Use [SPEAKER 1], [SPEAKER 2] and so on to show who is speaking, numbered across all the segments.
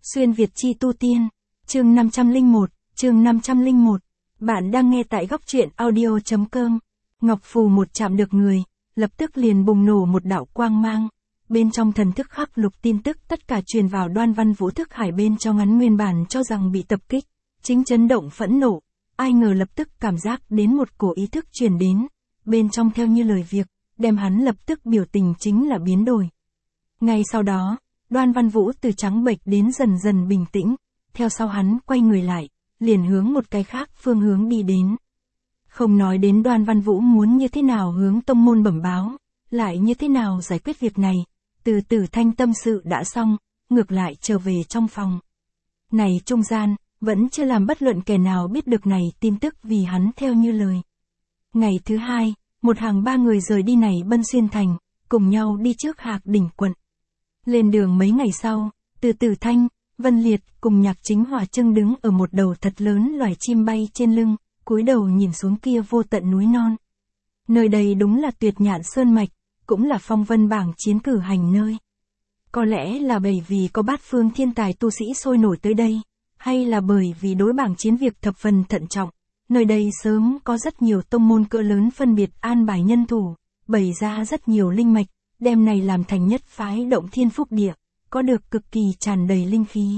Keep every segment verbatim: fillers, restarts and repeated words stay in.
[SPEAKER 1] Xuyên Việt chi tu tiên, chương năm trăm lẻ một, chương năm trăm lẻ một. Bạn đang nghe tại góc truyện audio chấm com. Ngọc phù một chạm được người, lập tức liền bùng nổ một đạo quang mang. Bên trong thần thức khắc lục tin tức tất cả truyền vào Đoan Văn Vũ thức hải bên trong hắn nguyên bản cho rằng bị tập kích, chính chấn động phẫn nộ, ai ngờ lập tức cảm giác đến một cổ ý thức truyền đến, bên trong theo như lời việc, đem hắn lập tức biểu tình chính là biến đổi. Ngay sau đó, Đoan Văn Vũ từ trắng bệch đến dần dần bình tĩnh, theo sau hắn quay người lại, liền hướng một cái khác phương hướng đi đến. Không nói đến Đoan Văn Vũ muốn như thế nào hướng tông môn bẩm báo, lại như thế nào giải quyết việc này, từ từ thanh tâm sự đã xong, ngược lại trở về trong phòng. Này trung gian, vẫn chưa làm bất luận kẻ nào biết được này tin tức vì hắn theo như lời. Ngày thứ hai, một hàng ba người rời đi này Bân Xuyên Thành, cùng nhau đi trước Hạc Đỉnh quận. Lên đường mấy ngày sau, từ từ thanh, Vân Liệt cùng Nhạc Chính Hòa Trưng đứng ở một đầu thật lớn loài chim bay trên lưng, cúi đầu nhìn xuống kia vô tận núi non. Nơi đây đúng là Tuyệt Nhạn Sơn Mạch, cũng là phong vân bảng chiến cử hành nơi. Có lẽ là bởi vì có bát phương thiên tài tu sĩ sôi nổi tới đây, hay là bởi vì đối bảng chiến việc thập phần thận trọng, nơi đây sớm có rất nhiều tông môn cỡ lớn phân biệt an bài nhân thủ, bày ra rất nhiều linh mạch, đem này làm thành nhất phái động thiên phúc địa, có được cực kỳ tràn đầy linh khí.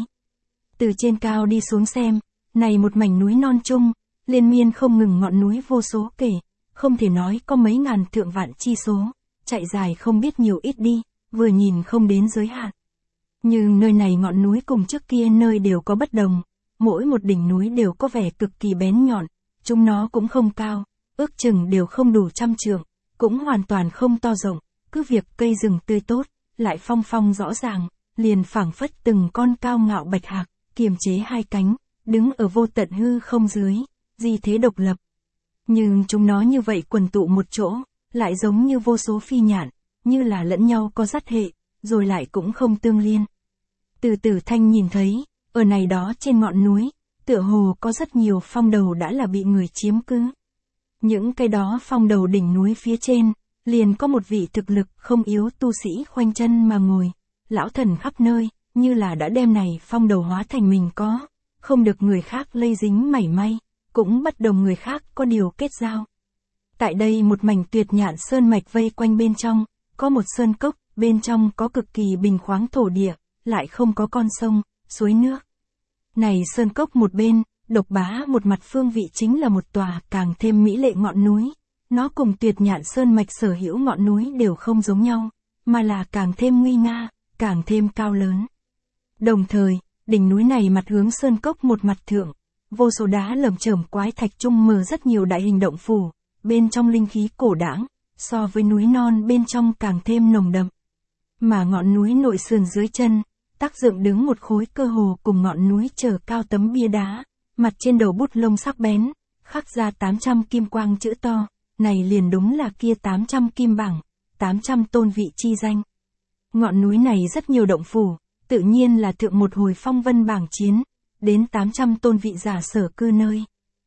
[SPEAKER 1] Từ trên cao đi xuống xem, này một mảnh núi non chung, liên miên không ngừng ngọn núi vô số kể, không thể nói có mấy ngàn thượng vạn chi số, chạy dài không biết nhiều ít đi, vừa nhìn không đến giới hạn. Nhưng nơi này ngọn núi cùng trước kia nơi đều có bất đồng, mỗi một đỉnh núi đều có vẻ cực kỳ bén nhọn, chúng nó cũng không cao, ước chừng đều không đủ trăm trượng, cũng hoàn toàn không to rộng, cứ việc cây rừng tươi tốt, lại phong phong rõ ràng, liền phảng phất từng con cao ngạo bạch hạc, kiềm chế hai cánh, đứng ở vô tận hư không dưới, di thế độc lập. Nhưng chúng nó như vậy quần tụ một chỗ, lại giống như vô số phi nhạn, như là lẫn nhau có dắt hệ, rồi lại cũng không tương liên. Từ từ thanh nhìn thấy, ở này đó trên ngọn núi, tựa hồ có rất nhiều phong đầu đã là bị người chiếm cứ. Những cái đó phong đầu đỉnh núi phía trên, liền có một vị thực lực không yếu tu sĩ khoanh chân mà ngồi, lão thần khắp nơi, như là đã đem này phong đầu hóa thành mình có, không được người khác lây dính mảy may, cũng bất đồng người khác có điều kết giao. Tại đây một mảnh Tuyệt Nhạn Sơn Mạch vây quanh bên trong, có một sơn cốc, bên trong có cực kỳ bình khoáng thổ địa, lại không có con sông, suối nước. Này sơn cốc một bên, độc bá một mặt phương vị chính là một tòa càng thêm mỹ lệ ngọn núi. Nó cùng Tuyệt Nhạn Sơn Mạch sở hữu ngọn núi đều không giống nhau, mà là càng thêm nguy nga, càng thêm cao lớn. Đồng thời, đỉnh núi này mặt hướng sơn cốc một mặt thượng, vô số đá lởm chởm quái thạch chung mờ rất nhiều đại hình động phủ, bên trong linh khí cổ đãng, so với núi non bên trong càng thêm nồng đậm. Mà ngọn núi nội sườn dưới chân, tác dựng đứng một khối cơ hồ cùng ngọn núi trở cao tấm bia đá, mặt trên đầu bút lông sắc bén, khắc ra tám trăm kim quang chữ to. Này liền đúng là kia tám trăm kim bảng, tám trăm tôn vị chi danh. Ngọn núi này rất nhiều động phủ, tự nhiên là thượng một hồi phong vân bảng chiến, đến tám trăm tôn vị giả sở cư nơi.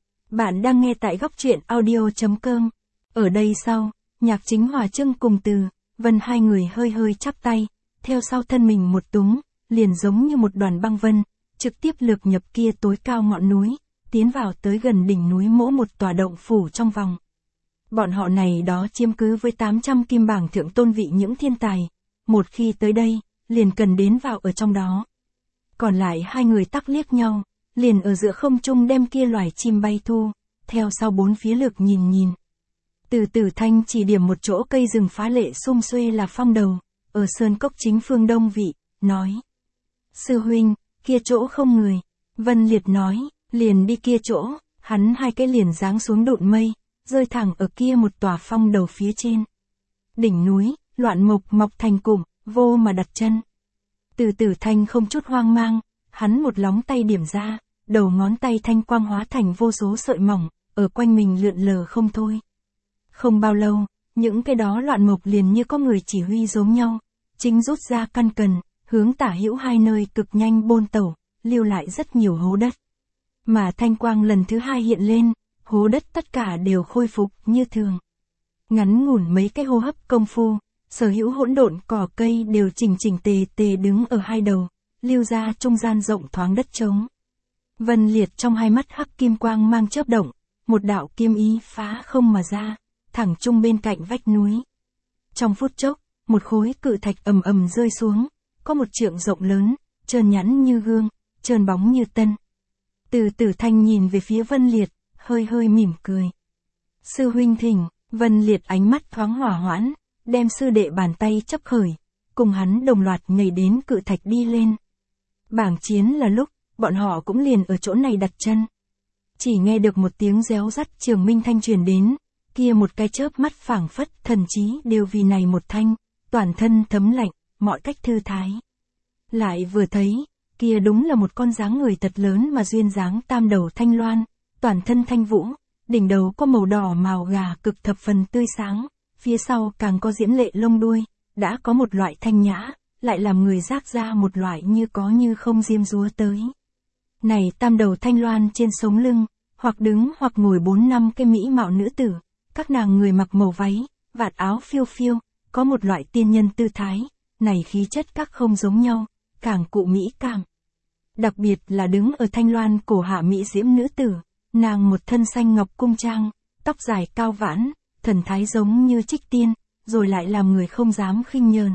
[SPEAKER 1] Bạn đang nghe tại góc truyện audio chấm com. Ở đây sau, Nhạc Chính Hòa Trưng cùng Từ, Vân hai người hơi hơi chắp tay, theo sau thân mình một túng, liền giống như một đoàn băng vân, trực tiếp lược nhập kia tối cao ngọn núi, tiến vào tới gần đỉnh núi mỗi một tòa động phủ trong vòng. Bọn họ này đó chiếm cứ với tám trăm kim bảng thượng tôn vị những thiên tài, một khi tới đây, liền cần đến vào ở trong đó. Còn lại hai người tắc liếc nhau, liền ở giữa không trung đem kia loài chim bay thu, theo sau bốn phía lược nhìn nhìn. Từ từ thanh chỉ điểm một chỗ cây rừng phá lệ sum xuê là phong đầu, ở sơn cốc chính phương đông vị, nói. Sư huynh, kia chỗ không người. Vân Liệt nói, liền đi kia chỗ, hắn hai cái liền giáng xuống độn mây, rơi thẳng ở kia một tòa phong đầu phía trên. Đỉnh núi, loạn mộc mọc thành cụm, vô mà đặt chân. Từ từ thanh không chút hoang mang, hắn một lóng tay điểm ra, đầu ngón tay thanh quang hóa thành vô số sợi mỏng, ở quanh mình lượn lờ không thôi. Không bao lâu, những cái đó loạn mộc liền như có người chỉ huy giống nhau, chính rút ra căn cần, hướng tả hữu hai nơi cực nhanh bôn tẩu, lưu lại rất nhiều hố đất. Mà thanh quang lần thứ hai hiện lên, hố đất tất cả đều khôi phục như thường. Ngắn ngủn mấy cái hô hấp công phu, sở hữu hỗn độn cỏ cây đều chỉnh chỉnh tề tề đứng ở hai đầu, lưu ra trung gian rộng thoáng đất trống. Vân Liệt trong hai mắt hắc kim quang mang chớp động, một đạo kim ý phá không mà ra, thẳng trung bên cạnh vách núi. Trong phút chốc, một khối cự thạch ầm ầm rơi xuống, có một trượng rộng lớn, trơn nhẵn như gương, trơn bóng như tân. Từ Tử Thanh nhìn về phía Vân Liệt, hơi hơi mỉm cười. Sư huynh thỉnh. Vân Liệt ánh mắt thoáng hỏa hoãn, đem sư đệ bàn tay chấp khởi, cùng hắn đồng loạt nhảy đến cự thạch đi lên. Bảng chiến là lúc, bọn họ cũng liền ở chỗ này đặt chân. Chỉ nghe được một tiếng réo rắt trường minh thanh truyền đến, kia một cái chớp mắt phảng phất thần trí đều vì này một thanh, toàn thân thấm lạnh, mọi cách thư thái. Lại vừa thấy, kia đúng là một con dáng người thật lớn mà duyên dáng tam đầu thanh loan, toàn thân thanh vũ. Đỉnh đầu có màu đỏ màu gà cực thập phần tươi sáng, phía sau càng có diễm lệ lông đuôi, đã có một loại thanh nhã, lại làm người giác ra một loại như có như không diêm dúa tới. Này tam đầu thanh loan trên sống lưng, hoặc đứng hoặc ngồi bốn năm cái mỹ mạo nữ tử, các nàng người mặc màu váy, vạt áo phiêu phiêu, có một loại tiên nhân tư thái, này khí chất các không giống nhau, càng cụ mỹ cảm. Đặc biệt là đứng ở thanh loan cổ hạ mỹ diễm nữ tử. Nàng một thân xanh ngọc cung trang, tóc dài cao vãn, thần thái giống như trích tiên, rồi lại làm người không dám khinh nhờn.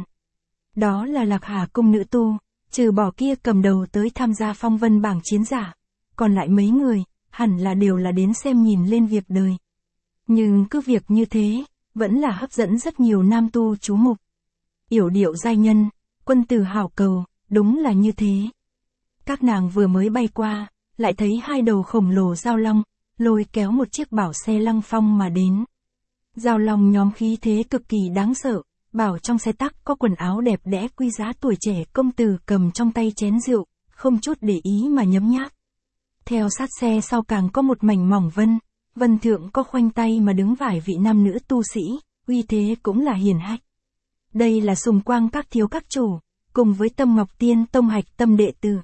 [SPEAKER 1] Đó là Lạc Hà cung nữ tu, trừ bỏ kia cầm đầu tới tham gia phong vân bảng chiến giả, còn lại mấy người, hẳn là đều là đến xem nhìn lên việc đời. Nhưng cứ việc như thế, vẫn là hấp dẫn rất nhiều nam tu chú mục. Yểu điệu giai nhân, quân tử hảo cầu, đúng là như thế. Các nàng vừa mới bay qua, lại thấy hai đầu khổng lồ giao long, lôi kéo một chiếc bảo xe lăng phong mà đến. Giao long nhóm khí thế cực kỳ đáng sợ, bảo trong xe tắc có quần áo đẹp đẽ quý giá tuổi trẻ công tử cầm trong tay chén rượu, không chút để ý mà nhấm nháp. Theo sát xe sau càng có một mảnh mỏng vân, vân thượng có khoanh tay mà đứng vài vị nam nữ tu sĩ, uy thế cũng là hiển hách. Đây là Sùng Quang các thiếu các chủ, cùng với Tâm Ngọc Tiên tông hạch tâm đệ tử.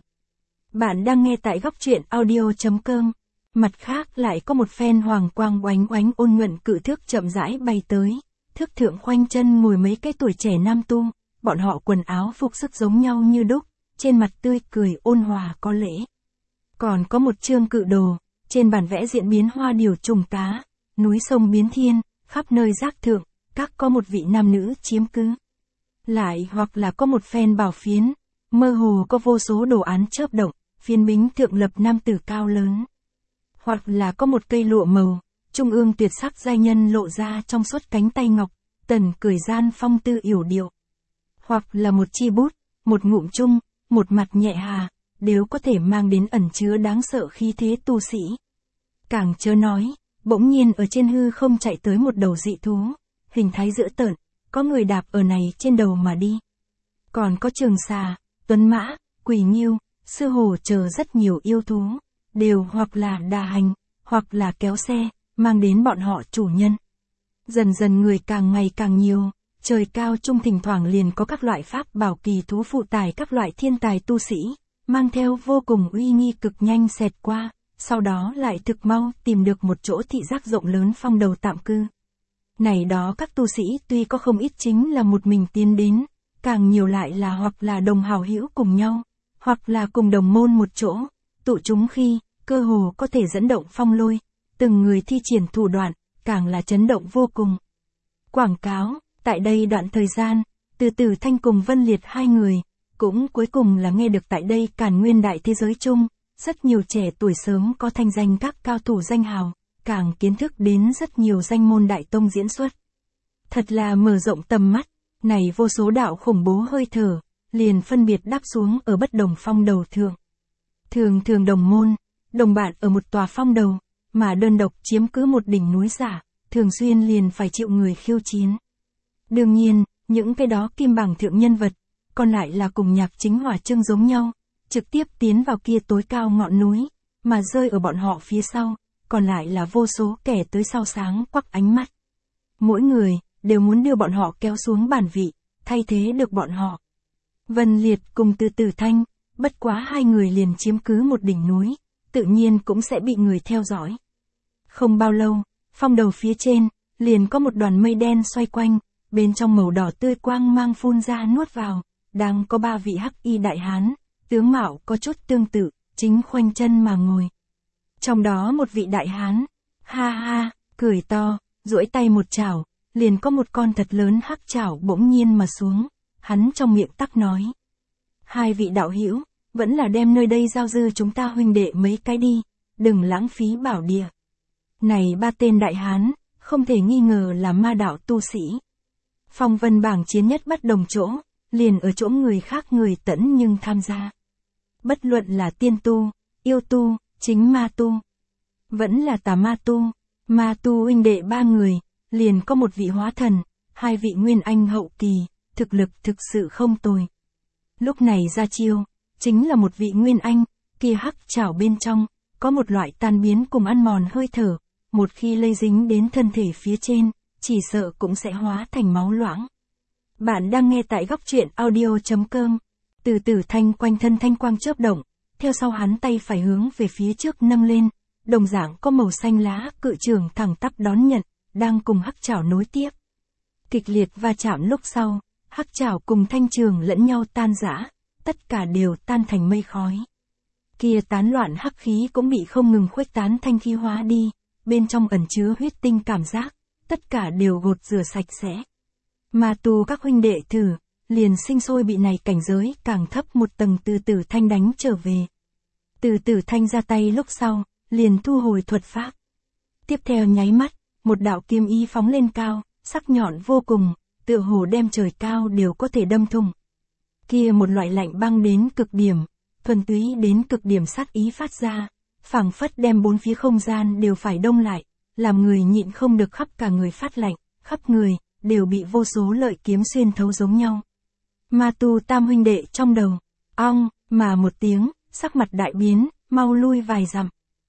[SPEAKER 1] Bạn đang nghe tại góc truyện audio chấm com. Mặt khác lại có một phen hoàng quang oánh oánh ôn nhuận cự thước chậm rãi bay tới. Thước thượng khoanh chân ngồi mấy cái tuổi trẻ nam tu, bọn họ quần áo phục sức giống nhau như đúc, trên mặt tươi cười ôn hòa có lễ. Còn có một chương cự đồ, trên bản vẽ diễn biến hoa điều trùng cá, núi sông biến thiên, khắp nơi giác thượng, các có một vị nam nữ chiếm cứ. Lại hoặc là có một phen bảo phiến, mơ hồ có vô số đồ án chớp động, phiến bính thượng lập nam tử cao lớn. Hoặc là có một cây lụa màu, trung ương tuyệt sắc giai nhân lộ ra trong suốt cánh tay ngọc, tần cười gian phong tư yểu điệu. Hoặc là một chi bút, một ngụm chung, một mặt nhẹ hà, đều có thể mang đến ẩn chứa đáng sợ khí thế tu sĩ. Càng chớ nói, bỗng nhiên ở trên hư không chạy tới một đầu dị thú, hình thái dữ tợn, có người đạp ở này trên đầu mà đi. Còn có trường xà, tuấn mã, quỷ nghiêu, sư hổ chờ rất nhiều yêu thú, đều hoặc là đà hành, hoặc là kéo xe, mang đến bọn họ chủ nhân. Dần dần người càng ngày càng nhiều, trời cao trung thỉnh thoảng liền có các loại pháp bảo kỳ thú phụ tải các loại thiên tài tu sĩ, mang theo vô cùng uy nghi cực nhanh xẹt qua, sau đó lại thực mau tìm được một chỗ thị giác rộng lớn phong đầu tạm cư. Này đó các tu sĩ tuy có không ít chính là một mình tiến đến, càng nhiều lại là hoặc là đồng hào hữu cùng nhau, hoặc là cùng đồng môn một chỗ, tụ chúng khi, cơ hồ có thể dẫn động phong lôi, từng người thi triển thủ đoạn, càng là chấn động vô cùng. Quảng cáo, tại đây đoạn thời gian, từ Tử Thanh cùng Vân Liệt hai người, cũng cuối cùng là nghe được tại đây Càn Nguyên đại thế giới chung, rất nhiều trẻ tuổi sớm có thanh danh các cao thủ danh hào, càng kiến thức đến rất nhiều danh môn đại tông diễn xuất. Thật là mở rộng tầm mắt, này vô số đạo khủng bố hơi thở, liền phân biệt đáp xuống ở bất đồng phong đầu thượng. Thường thường đồng môn, đồng bạn ở một tòa phong đầu, mà đơn độc chiếm cứ một đỉnh núi giả, thường xuyên liền phải chịu người khiêu chiến. Đương nhiên, những cái đó kim bảng thượng nhân vật, còn lại là cùng Nhạc Chính Hỏa Trương giống nhau, trực tiếp tiến vào kia tối cao ngọn núi, mà rơi ở bọn họ phía sau, còn lại là vô số kẻ tới sau sáng quắc ánh mắt. Mỗi người, đều muốn đưa bọn họ kéo xuống bản vị, thay thế được bọn họ. Vân Liệt cùng Từ Tử Thanh, bất quá hai người liền chiếm cứ một đỉnh núi, tự nhiên cũng sẽ bị người theo dõi. Không bao lâu, phong đầu phía trên, liền có một đoàn mây đen xoay quanh, bên trong màu đỏ tươi quang mang phun ra nuốt vào, đang có ba vị hắc y đại hán, tướng mạo có chút tương tự, chính khoanh chân mà ngồi. Trong đó một vị đại hán, ha ha, cười to, duỗi tay một chảo, liền có một con thật lớn hắc chảo bỗng nhiên mà xuống, hắn trong miệng tắc nói. Hai vị đạo hữu, vẫn là đem nơi đây giao dư chúng ta huynh đệ mấy cái đi, đừng lãng phí bảo địa. Này ba tên đại hán, không thể nghi ngờ là ma đạo tu sĩ. Phong vân bảng chiến nhất bất đồng chỗ, liền ở chỗ người khác người tẫn nhưng tham gia. Bất luận là tiên tu, yêu tu, chính ma tu, vẫn là tà ma tu, ma tu huynh đệ ba người, liền có một vị hóa thần, hai vị nguyên anh hậu kỳ, thực lực thực sự không tồi. Lúc này ra chiêu, chính là một vị nguyên anh, kia hắc chảo bên trong, có một loại tan biến cùng ăn mòn hơi thở, một khi lây dính đến thân thể phía trên, chỉ sợ cũng sẽ hóa thành máu loãng. Bạn đang nghe tại góc truyện audio chấm com. Từ từ thanh quanh thân thanh quang chớp động, theo sau hắn tay phải hướng về phía trước nâng lên, đồng dạng có màu xanh lá cự trường thẳng tắp đón nhận, đang cùng hắc chảo nối tiếp. Kịch liệt va chạm lúc sau, hắc chảo cùng thanh trường lẫn nhau tan rã, tất cả đều tan thành mây khói. Kia tán loạn hắc khí cũng bị không ngừng khuếch tán thanh khí hóa đi, bên trong ẩn chứa huyết tinh cảm giác, tất cả đều gột rửa sạch sẽ. Ma tu các huynh đệ thử, liền sinh sôi bị này cảnh giới càng thấp một tầng từ từ thanh đánh trở về. Từ từ thanh ra tay lúc sau, liền thu hồi thuật pháp. Tiếp theo nháy mắt, một đạo kiếm ý phóng lên cao, sắc nhọn vô cùng, tựa hồ đem trời cao đều có thể đâm thủng. Kia một loại lạnh băng đến cực điểm, thuần túy đến cực điểm sát ý phát ra, phảng phất đem bốn phía không gian đều phải đông lại, làm người nhịn không được khắp cả người phát lạnh, khắp người đều bị vô số lợi kiếm xuyên thấu giống nhau. Ma tu tam huynh đệ trong đầu, ong, mà một tiếng, sắc mặt đại biến, mau lui vài dặm.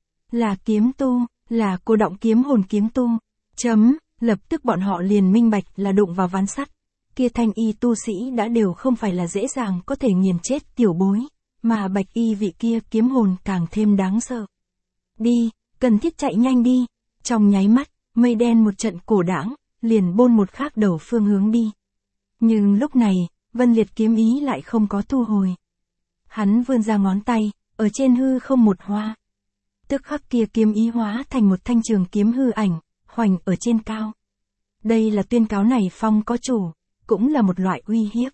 [SPEAKER 1] Là kiếm tu, là cô động kiếm hồn kiếm tu, chấm, lập tức bọn họ liền minh bạch là đụng vào ván sắt. Kia thanh y tu sĩ đã đều không phải là dễ dàng có thể nghiền chết tiểu bối, mà bạch y vị kia kiếm hồn càng thêm đáng sợ. Đi, cần thiết chạy nhanh đi, trong nháy mắt, mây đen một trận cổ đãng, liền bôn một khác đầu phương hướng đi. Nhưng lúc này, Vân Liệt kiếm ý lại không có thu hồi. Hắn vươn ra ngón tay, ở trên hư không một hoa. Tức khắc kia kiếm ý hóa thành một thanh trường kiếm hư ảnh, hoành ở trên cao. Đây là tuyên cáo này phong có chủ, cũng là một loại uy hiếp.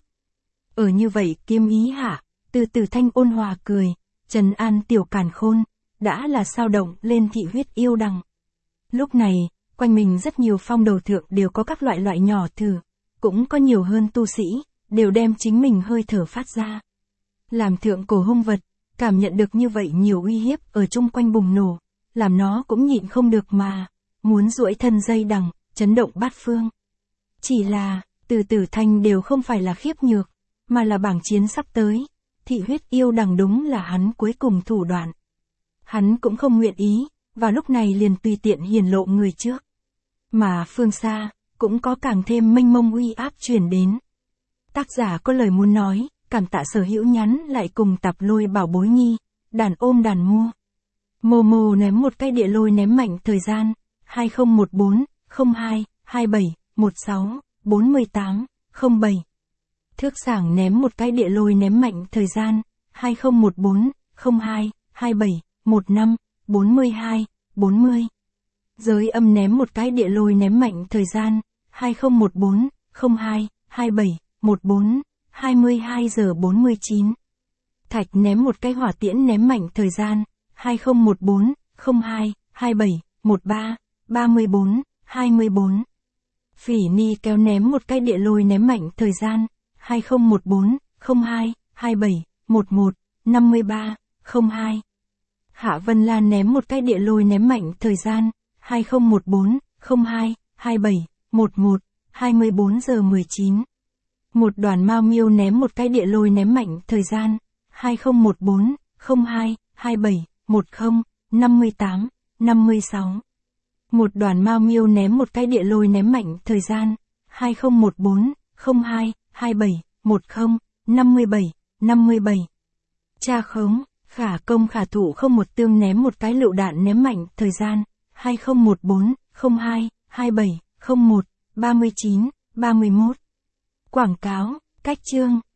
[SPEAKER 1] Ở như vậy kiếm ý hạ, từ từ thanh ôn hòa cười, trấn an tiểu càn khôn, đã là sao động lên thị huyết yêu đằng. Lúc này, quanh mình rất nhiều phong đầu thượng đều có các loại loại nhỏ thử, cũng có nhiều hơn tu sĩ, đều đem chính mình hơi thở phát ra. Làm thượng cổ hung vật, cảm nhận được như vậy nhiều uy hiếp ở chung quanh bùng nổ, làm nó cũng nhịn không được mà, muốn duỗi thân dây đằng, chấn động bát phương. Chỉ là, từ từ thanh đều không phải là khiếp nhược, mà là bảng chiến sắp tới, thị huyết yêu đằng đúng là hắn cuối cùng thủ đoạn. Hắn cũng không nguyện ý, và lúc này liền tùy tiện hiển lộ người trước. Mà phương xa, cũng có càng thêm mênh mông uy áp truyền đến. Tác giả có lời muốn nói, cảm tạ sở hữu nhắn lại cùng tập lôi bảo bối nhi, đàn ôm đàn mua. Momo ném một cái địa lôi ném mạnh thời gian, hai không một bốn, không hai, hai bảy, một sáu, bốn tám, không bảy. Thước sảng ném một cái địa lôi ném mạnh thời gian, hai không một bốn, không hai, hai bảy, một năm, bốn hai, bốn mươi. Giới âm ném một cái địa lôi ném mạnh thời gian, hai không một bốn, không hai, hai bảy, một bốn, hai mươi hai giờ bốn mươi chín. Thạch ném một cái hỏa tiễn ném mạnh thời gian, hai không một bốn, không hai, hai bảy, một ba, ba mươi bốn, hai mươi bốn. Phỉ ni kéo ném một cái địa lôi ném mạnh thời gian, hai không một bốn, không hai, hai bảy, một một, năm mươi ba, không hai. Hạ Vân Lan ném một cái địa lôi ném mạnh thời gian, hai không một bốn, không hai, hai bảy, một một, hai mươi bốn giờ mười chín. Một đoàn mao miêu ném một cái địa lôi ném mạnh thời gian, hai không một bốn, không hai, hai bảy, một không, năm mươi tám, năm mươi sáu. Một đoàn mao miêu ném một cái địa lôi ném mạnh thời gian, hai không một bốn, không hai, hai bảy, một không, năm mươi bảy, năm mươi bảy. Cha khống, khả công khả thủ không một tương ném một cái lựu đạn ném mạnh thời gian, hai không một bốn, không hai, hai bảy, không một, ba mươi chín, ba mươi mốt. Quảng cáo, cách chương.